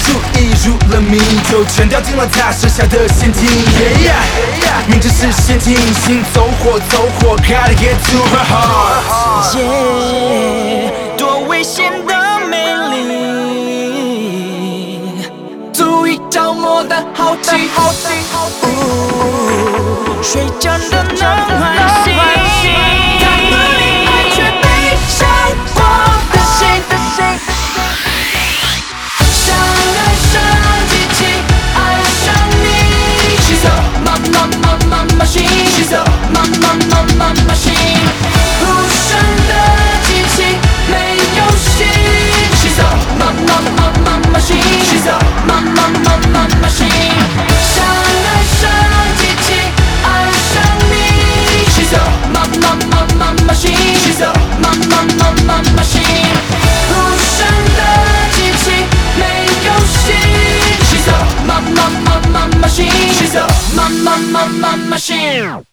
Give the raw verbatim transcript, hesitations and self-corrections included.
注意入了迷，就全掉进了他设下的陷阱。Yeah, yeah, 明知是陷阱，心走火走火 ，Gotta get to her heart。 Yeah, 多危险的美丽，足以着魔的好奇，水真的能唤醒。他不理爱却悲伤我的心。想爱上机器，爱上你。She's a mama mama machine. She's a mama mama machine. 无声的机器没有心。She's a mama mama machine. She's a mama mama machine. 想爱上机器，爱上你。She's a mama mama machine. She's a mama mama machine. 无声的机器没有心。She's a mama mama machine. She's a mama mama machine.